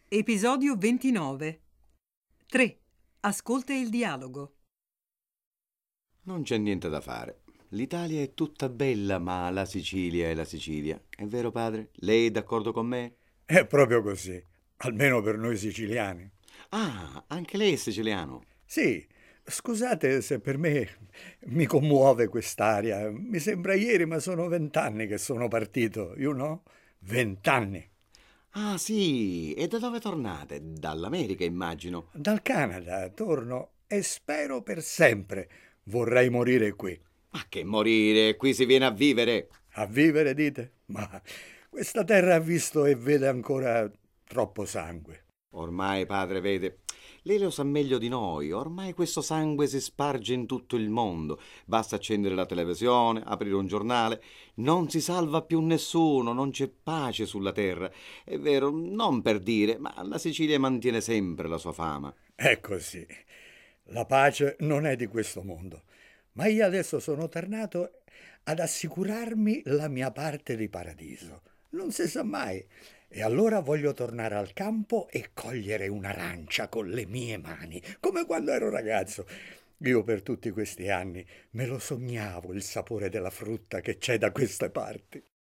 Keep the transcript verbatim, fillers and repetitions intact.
Episodio ventinove. tre. Ascolta il dialogo. Non c'è niente da fare. L'Italia è tutta bella, ma la Sicilia è la Sicilia. È vero, padre? Lei è d'accordo con me? È proprio così, almeno per noi siciliani. Ah, anche lei è siciliano. Sì, scusate se per me mi commuove quest'aria. Mi sembra ieri, ma sono vent'anni che sono partito, you know? Vent'anni. Ah, sì. E da dove tornate? Dall'America, immagino. Dal Canada torno e spero per sempre. Vorrei morire qui. Ma che morire? Qui si viene a vivere. A vivere, dite? Ma questa terra ha visto e vede ancora troppo sangue. Ormai, padre, vede, lei lo sa meglio di noi. Ormai questo sangue si sparge in tutto il mondo. Basta accendere la televisione, aprire un giornale. Non si salva più nessuno, non c'è pace sulla terra. È vero, non per dire, ma la Sicilia mantiene sempre la sua fama. È così. La pace non è di questo mondo. Ma io adesso sono tornato ad assicurarmi la mia parte di paradiso. Non si sa mai. E allora voglio tornare al campo e cogliere un'arancia con le mie mani, come quando ero ragazzo. Io per tutti questi anni me lo sognavo il sapore della frutta che c'è da queste parti.